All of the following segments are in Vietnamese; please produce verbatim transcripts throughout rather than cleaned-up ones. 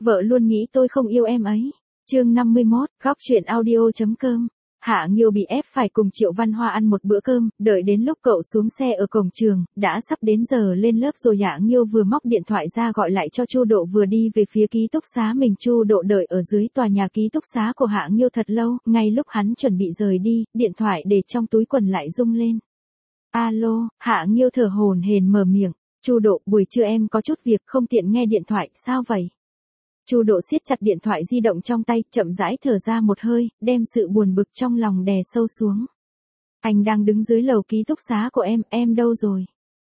vợ luôn nghĩ tôi không yêu em ấy. Chương năm mươi mốt, góc truyện audio.com. Hạ Nghiêu bị ép phải cùng Triệu Văn Hoa ăn một bữa cơm, đợi đến lúc cậu xuống xe ở cổng trường, đã sắp đến giờ lên lớp rồi. Hạ Nghiêu vừa móc điện thoại ra gọi lại cho Chu Độ vừa đi về phía ký túc xá mình. Chu Độ đợi ở dưới tòa nhà ký túc xá của Hạ Nghiêu thật lâu, ngay lúc hắn chuẩn bị rời đi, điện thoại để trong túi quần lại rung lên. Alo, Hạ Nghiêu thở hổn hển mở miệng. Chu Độ, buổi trưa em có chút việc không tiện nghe điện thoại, sao vậy? Chu Độ siết chặt điện thoại di động trong tay, chậm rãi thở ra một hơi, đem sự buồn bực trong lòng đè sâu xuống. Anh đang đứng dưới lầu ký túc xá của em, em đâu rồi?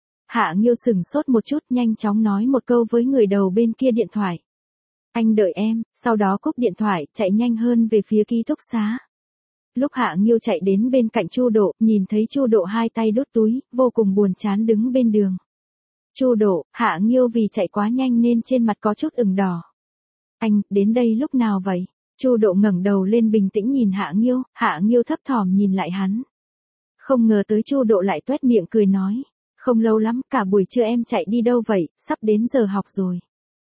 Hạ Nghiêu sửng sốt một chút, nhanh chóng nói một câu với người đầu bên kia điện thoại. Anh đợi em, sau đó cúp điện thoại, chạy nhanh hơn về phía ký túc xá. Lúc Hạ Nghiêu chạy đến bên cạnh Chu Độ, nhìn thấy Chu Độ hai tay đút túi, vô cùng buồn chán đứng bên đường. Chu Độ, Hạ Nghiêu vì chạy quá nhanh nên trên mặt có chút ửng đỏ. Anh, đến đây lúc nào vậy? Chu Độ ngẩng đầu lên bình tĩnh nhìn Hạ Nghiêu, Hạ Nghiêu thấp thỏm nhìn lại hắn. Không ngờ tới Chu Độ lại tuét miệng cười nói. Không lâu lắm, cả buổi trưa em chạy đi đâu vậy, sắp đến giờ học rồi.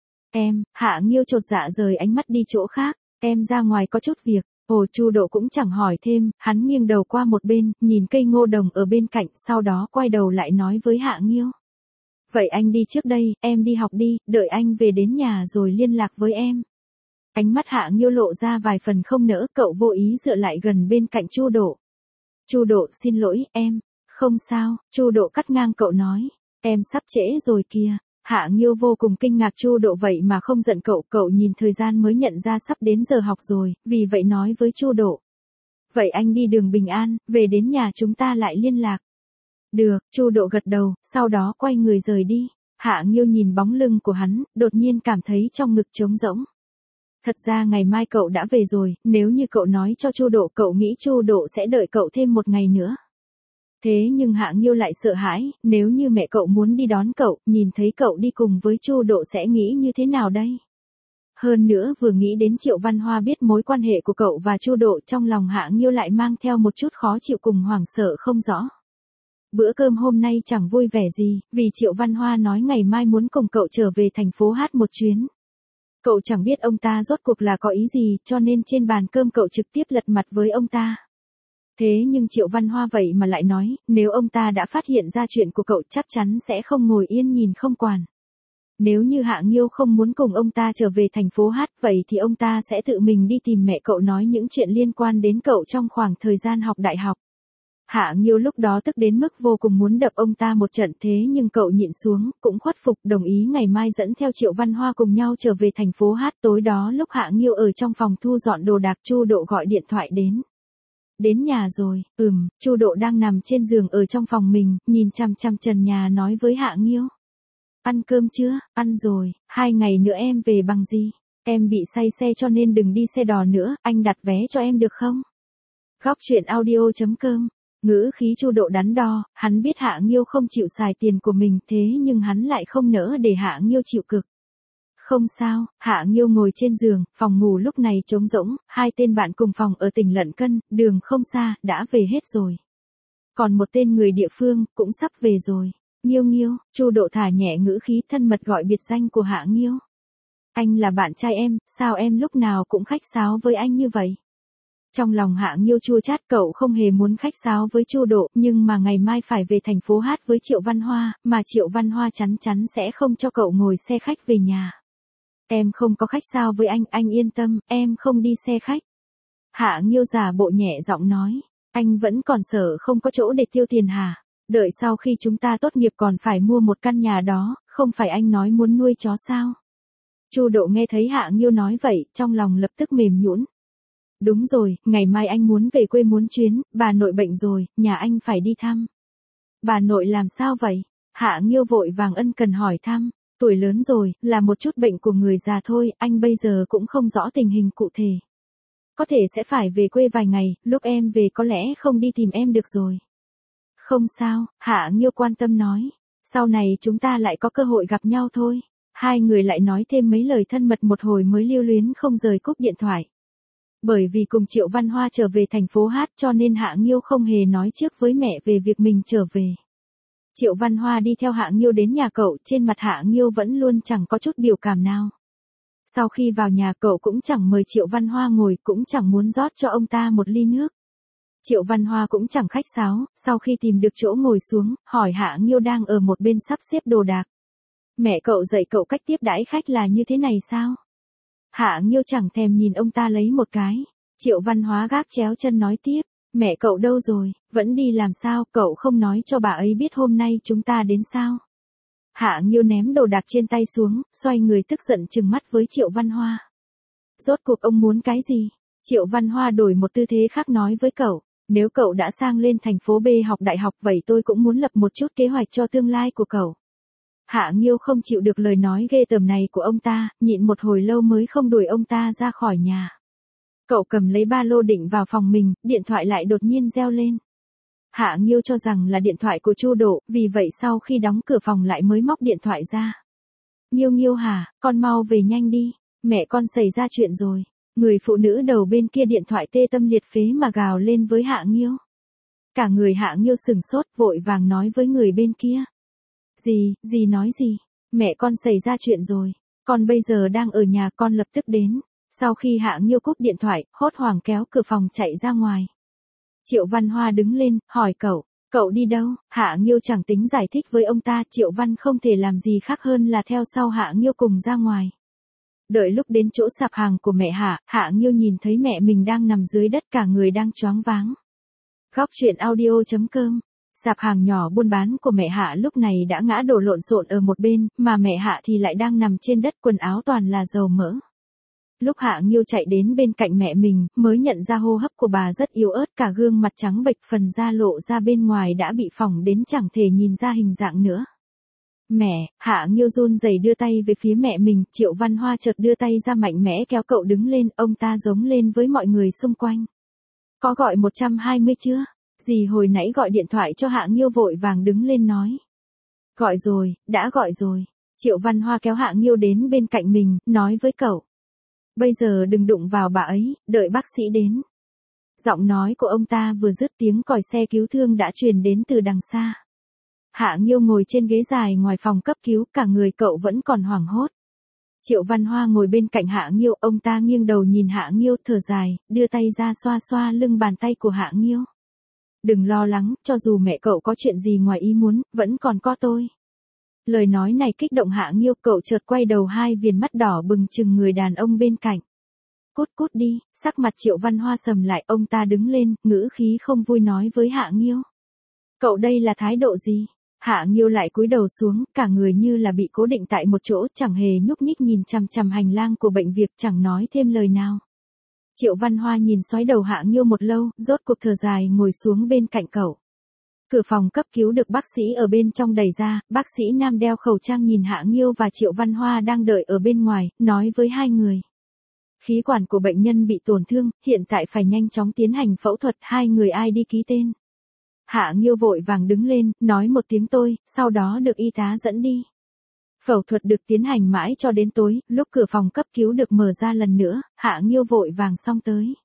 Em, Hạ Nghiêu chột dạ rời ánh mắt đi chỗ khác, em ra ngoài có chút việc. Ồ, Chu Độ cũng chẳng hỏi thêm, hắn nghiêng đầu qua một bên, nhìn cây ngô đồng ở bên cạnh, sau đó quay đầu lại nói với Hạ Nghiêu. Vậy anh đi trước đây, em đi học đi, đợi anh về đến nhà rồi liên lạc với em. Ánh mắt Hạ Nghiêu lộ ra vài phần không nỡ, cậu vô ý dựa lại gần bên cạnh Chu Độ. Chu Độ, xin lỗi, em. Không sao, Chu Độ cắt ngang cậu nói. Em sắp trễ rồi kìa. Hạ Nghiêu vô cùng kinh ngạc Chu Độ vậy mà không giận cậu, cậu nhìn thời gian mới nhận ra sắp đến giờ học rồi, vì vậy nói với Chu Độ. Vậy anh đi đường bình an, về đến nhà chúng ta lại liên lạc. Được, Chu Độ gật đầu, sau đó quay người rời đi. Hạ Nghiêu nhìn bóng lưng của hắn, đột nhiên cảm thấy trong ngực trống rỗng. Thật ra ngày mai cậu đã về rồi, nếu như cậu nói cho Chu Độ, cậu nghĩ Chu Độ sẽ đợi cậu thêm một ngày nữa. Thế nhưng Hạ Nghiêu lại sợ hãi, nếu như mẹ cậu muốn đi đón cậu, nhìn thấy cậu đi cùng với Chu Độ sẽ nghĩ như thế nào đây? Hơn nữa vừa nghĩ đến Triệu Văn Hoa biết mối quan hệ của cậu và Chu Độ, trong lòng Hạ Nghiêu lại mang theo một chút khó chịu cùng hoảng sợ không rõ. Bữa cơm hôm nay chẳng vui vẻ gì, vì Triệu Văn Hoa nói ngày mai muốn cùng cậu trở về thành phố hát một chuyến. Cậu chẳng biết ông ta rốt cuộc là có ý gì, cho nên trên bàn cơm cậu trực tiếp lật mặt với ông ta. Thế nhưng Triệu Văn Hoa vậy mà lại nói, nếu ông ta đã phát hiện ra chuyện của cậu chắc chắn sẽ không ngồi yên nhìn không quản. Nếu như Hạ Nghiêu không muốn cùng ông ta trở về thành phố hát, vậy thì ông ta sẽ tự mình đi tìm mẹ cậu nói những chuyện liên quan đến cậu trong khoảng thời gian học đại học. Hạ Nghiêu lúc đó tức đến mức vô cùng muốn đập ông ta một trận, thế nhưng cậu nhịn xuống, cũng khuất phục đồng ý ngày mai dẫn theo Triệu Văn Hoa cùng nhau trở về thành phố hát. Tối đó lúc Hạ Nghiêu ở trong phòng thu dọn đồ đạc, Chu Độ gọi điện thoại đến. Đến nhà rồi, ừm, Chu Độ đang nằm trên giường ở trong phòng mình, nhìn chằm chằm trần nhà nói với Hạ Nghiêu. Ăn cơm chưa? Ăn rồi, hai ngày nữa em về bằng gì? Em bị say xe cho nên đừng đi xe đò nữa, anh đặt vé cho em được không? Góc truyện audio.com. Ngữ khí Chu Độ đắn đo, hắn biết Hạ Nghiêu không chịu xài tiền của mình, thế nhưng hắn lại không nỡ để Hạ Nghiêu chịu cực. Không sao, Hạ Nghiêu ngồi trên giường, phòng ngủ lúc này trống rỗng, hai tên bạn cùng phòng ở tỉnh Lận Cân, đường không xa, đã về hết rồi. Còn một tên người địa phương, cũng sắp về rồi. Nghiêu Nghiêu, Chu Độ thả nhẹ ngữ khí thân mật gọi biệt danh của Hạ Nghiêu. Anh là bạn trai em, sao em lúc nào cũng khách sáo với anh như vậy? Trong lòng Hạ Nghiêu chua chát, cậu không hề muốn khách sáo với Chu Độ, nhưng mà ngày mai phải về thành phố hát với Triệu Văn Hoa, mà Triệu Văn Hoa chắn chắn sẽ không cho cậu ngồi xe khách về nhà. Em không có khách sáo với anh, anh yên tâm, em không đi xe khách. Hạ Nghiêu giả bộ nhẹ giọng nói, anh vẫn còn sợ không có chỗ để tiêu tiền hả? Đợi sau khi chúng ta tốt nghiệp còn phải mua một căn nhà đó, không phải anh nói muốn nuôi chó sao? Chu Độ nghe thấy Hạ Nghiêu nói vậy, trong lòng lập tức mềm nhũn. Đúng rồi, ngày mai anh muốn về quê muốn chuyến, bà nội bệnh rồi, nhà anh phải đi thăm. Bà nội làm sao vậy? Hạ Nghiêu vội vàng ân cần hỏi thăm, tuổi lớn rồi, là một chút bệnh của người già thôi, anh bây giờ cũng không rõ tình hình cụ thể. Có thể sẽ phải về quê vài ngày, lúc em về có lẽ không đi tìm em được rồi. Không sao, Hạ Nghiêu quan tâm nói, sau này chúng ta lại có cơ hội gặp nhau thôi. Hai người lại nói thêm mấy lời thân mật một hồi mới lưu luyến không rời cúp điện thoại. Bởi vì cùng Triệu Văn Hoa trở về thành phố hát cho nên Hạ Nghiêu không hề nói trước với mẹ về việc mình trở về. Triệu Văn Hoa đi theo Hạ Nghiêu đến nhà cậu, trên mặt Hạ Nghiêu vẫn luôn chẳng có chút biểu cảm nào. Sau khi vào nhà cậu cũng chẳng mời Triệu Văn Hoa ngồi, cũng chẳng muốn rót cho ông ta một ly nước. Triệu Văn Hoa cũng chẳng khách sáo, sau khi tìm được chỗ ngồi xuống, hỏi Hạ Nghiêu đang ở một bên sắp xếp đồ đạc. Mẹ cậu dạy cậu cách tiếp đãi khách là như thế này sao? Hạ Nghiêu chẳng thèm nhìn ông ta lấy một cái. Triệu Văn Hóa gác chéo chân nói tiếp, mẹ cậu đâu rồi, vẫn đi làm sao, cậu không nói cho bà ấy biết hôm nay chúng ta đến sao? Hạ Nghiêu ném đồ đạc trên tay xuống, xoay người tức giận trừng mắt với Triệu Văn Hoa. Rốt cuộc ông muốn cái gì? Triệu Văn Hoa đổi một tư thế khác nói với cậu, nếu cậu đã sang lên thành phố B học đại học vậy tôi cũng muốn lập một chút kế hoạch cho tương lai của cậu. Hạ Nghiêu không chịu được lời nói ghê tởm này của ông ta, nhịn một hồi lâu mới không đuổi ông ta ra khỏi nhà. Cậu cầm lấy ba lô định vào phòng mình, điện thoại lại đột nhiên reo lên. Hạ Nghiêu cho rằng là điện thoại của Chu Độ, vì vậy sau khi đóng cửa phòng lại mới móc điện thoại ra. Nghiêu Nghiêu hả, con mau về nhanh đi, mẹ con xảy ra chuyện rồi. Người phụ nữ đầu bên kia điện thoại tê tâm liệt phế mà gào lên với Hạ Nghiêu. Cả người Hạ Nghiêu sừng sốt, vội vàng nói với người bên kia. Gì, gì nói gì, mẹ con xảy ra chuyện rồi, con bây giờ đang ở nhà, con lập tức đến. Sau khi Hạ Nghiêu cúp điện thoại, hốt hoảng kéo cửa phòng chạy ra ngoài. Triệu Văn Hoa đứng lên, hỏi cậu, cậu đi đâu? Hạ Nghiêu chẳng tính giải thích với ông ta, Triệu Văn không thể làm gì khác hơn là theo sau Hạ Nghiêu cùng ra ngoài. Đợi lúc đến chỗ sạp hàng của mẹ Hạ, Hạ Nghiêu nhìn thấy mẹ mình đang nằm dưới đất, cả người đang choáng váng. Góc truyện audio chấm com. Sạp hàng nhỏ buôn bán của mẹ Hạ lúc này đã ngã đổ lộn xộn ở một bên, mà mẹ Hạ thì lại đang nằm trên đất, quần áo toàn là dầu mỡ. Lúc Hạ Nghiêu chạy đến bên cạnh mẹ mình, mới nhận ra hô hấp của bà rất yếu ớt, cả gương mặt trắng bệch, phần da lộ ra bên ngoài đã bị phỏng đến chẳng thể nhìn ra hình dạng nữa. Mẹ, Hạ Nghiêu run rẩy đưa tay về phía mẹ mình, Triệu Văn Hoa chợt đưa tay ra mạnh mẽ kéo cậu đứng lên, ông ta giống lên với mọi người xung quanh. Có gọi một trăm hai mươi chưa? Dì hồi nãy gọi điện thoại cho Hạ Nghiêu vội vàng đứng lên nói. Gọi rồi, đã gọi rồi. Triệu Văn Hoa kéo Hạ Nghiêu đến bên cạnh mình, nói với cậu. Bây giờ đừng đụng vào bà ấy, đợi bác sĩ đến. Giọng nói của ông ta vừa dứt, tiếng còi xe cứu thương đã truyền đến từ đằng xa. Hạ Nghiêu ngồi trên ghế dài ngoài phòng cấp cứu, cả người cậu vẫn còn hoảng hốt. Triệu Văn Hoa ngồi bên cạnh Hạ Nghiêu, ông ta nghiêng đầu nhìn Hạ Nghiêu, thở dài, đưa tay ra xoa xoa lưng bàn tay của Hạ Nghiêu. Đừng lo lắng, cho dù mẹ cậu có chuyện gì ngoài ý muốn, vẫn còn có tôi. Lời nói này kích động Hạ Nghiêu, cậu chợt quay đầu, hai viền mắt đỏ bừng chừng người đàn ông bên cạnh. Cút cút đi, sắc mặt Triệu Văn Hoa sầm lại, ông ta đứng lên, ngữ khí không vui nói với Hạ Nghiêu. Cậu đây là thái độ gì? Hạ Nghiêu lại cúi đầu xuống, cả người như là bị cố định tại một chỗ, chẳng hề nhúc nhích, nhìn chằm chằm hành lang của bệnh viện, chẳng nói thêm lời nào. Triệu Văn Hoa nhìn xoáy đầu Hạ Nghiêu một lâu, rốt cuộc thở dài ngồi xuống bên cạnh cậu. Cửa phòng cấp cứu được bác sĩ ở bên trong đẩy ra, bác sĩ nam đeo khẩu trang nhìn Hạ Nghiêu và Triệu Văn Hoa đang đợi ở bên ngoài, nói với hai người. Khí quản của bệnh nhân bị tổn thương, hiện tại phải nhanh chóng tiến hành phẫu thuật, hai người ai đi ký tên. Hạ Nghiêu vội vàng đứng lên, nói một tiếng tôi, sau đó được y tá dẫn đi. Phẫu thuật được tiến hành mãi cho đến tối, lúc cửa phòng cấp cứu được mở ra lần nữa, Hạ Nghiêu vội vàng xông tới.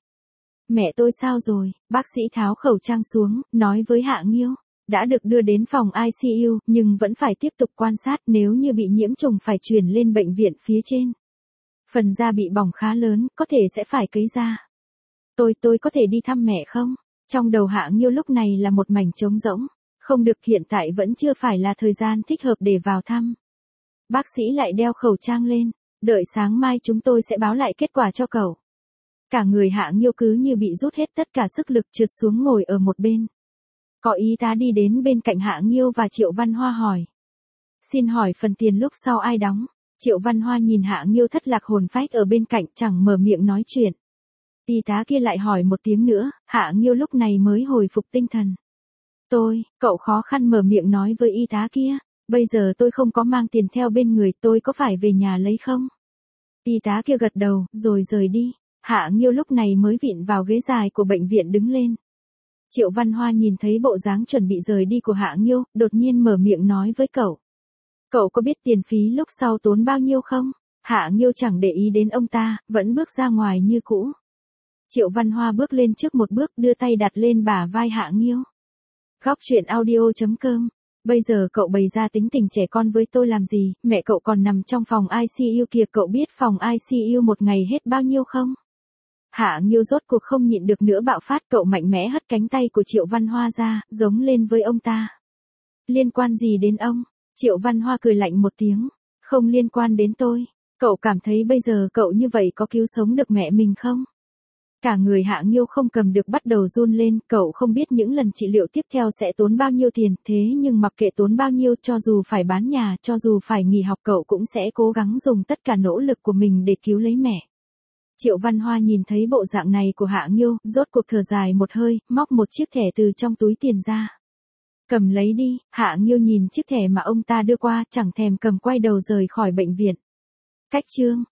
Mẹ tôi sao rồi? Bác sĩ tháo khẩu trang xuống, nói với Hạ Nghiêu. Đã được đưa đến phòng i xê u, nhưng vẫn phải tiếp tục quan sát, nếu như bị nhiễm trùng phải chuyển lên bệnh viện phía trên. Phần da bị bỏng khá lớn, có thể sẽ phải cấy da. Tôi, tôi có thể đi thăm mẹ không? Trong đầu Hạ Nghiêu lúc này là một mảnh trống rỗng. Không được, hiện tại vẫn chưa phải là thời gian thích hợp để vào thăm. Bác sĩ lại đeo khẩu trang lên. Đợi sáng mai chúng tôi sẽ báo lại kết quả cho cậu. Cả người Hạ Nghiêu cứ như bị rút hết tất cả sức lực, trượt xuống ngồi ở một bên. Có y tá đi đến bên cạnh Hạ Nghiêu và Triệu Văn Hoa hỏi. Xin hỏi phần tiền lúc sau ai đóng? Triệu Văn Hoa nhìn Hạ Nghiêu thất lạc hồn phách ở bên cạnh, chẳng mở miệng nói chuyện. Y tá kia lại hỏi một tiếng nữa, Hạ Nghiêu lúc này mới hồi phục tinh thần. Tôi, cậu khó khăn mở miệng nói với y tá kia. Bây giờ tôi không có mang tiền theo bên người, tôi có phải về nhà lấy không? Y tá kia gật đầu, rồi rời đi. Hạ Nghiêu lúc này mới vịn vào ghế dài của bệnh viện đứng lên. Triệu Văn Hoa nhìn thấy bộ dáng chuẩn bị rời đi của Hạ Nghiêu, đột nhiên mở miệng nói với cậu. Cậu có biết tiền phí lúc sau tốn bao nhiêu không? Hạ Nghiêu chẳng để ý đến ông ta, vẫn bước ra ngoài như cũ. Triệu Văn Hoa bước lên trước một bước, đưa tay đặt lên bả vai Hạ Nghiêu. Góc truyện audio chấm com Bây giờ cậu bày ra tính tình trẻ con với tôi làm gì, mẹ cậu còn nằm trong phòng i xê u kìa, cậu biết phòng i xê u một ngày hết bao nhiêu không? Hạ Nghiêu rốt cuộc không nhịn được nữa bạo phát, cậu mạnh mẽ hất cánh tay của Triệu Văn Hoa ra, giống lên với ông ta. Liên quan gì đến ông? Triệu Văn Hoa cười lạnh một tiếng. Không liên quan đến tôi. Cậu cảm thấy bây giờ cậu như vậy có cứu sống được mẹ mình không? Cả người Hạ Nghiêu không cầm được bắt đầu run lên, cậu không biết những lần trị liệu tiếp theo sẽ tốn bao nhiêu tiền, thế nhưng mặc kệ tốn bao nhiêu, cho dù phải bán nhà, cho dù phải nghỉ học, cậu cũng sẽ cố gắng dùng tất cả nỗ lực của mình để cứu lấy mẹ. Triệu Văn Hoa nhìn thấy bộ dạng này của Hạ Nghiêu, rốt cuộc thở dài một hơi, móc một chiếc thẻ từ trong túi tiền ra. Cầm lấy đi. Hạ Nghiêu nhìn chiếc thẻ mà ông ta đưa qua, chẳng thèm cầm, quay đầu rời khỏi bệnh viện. Cách chương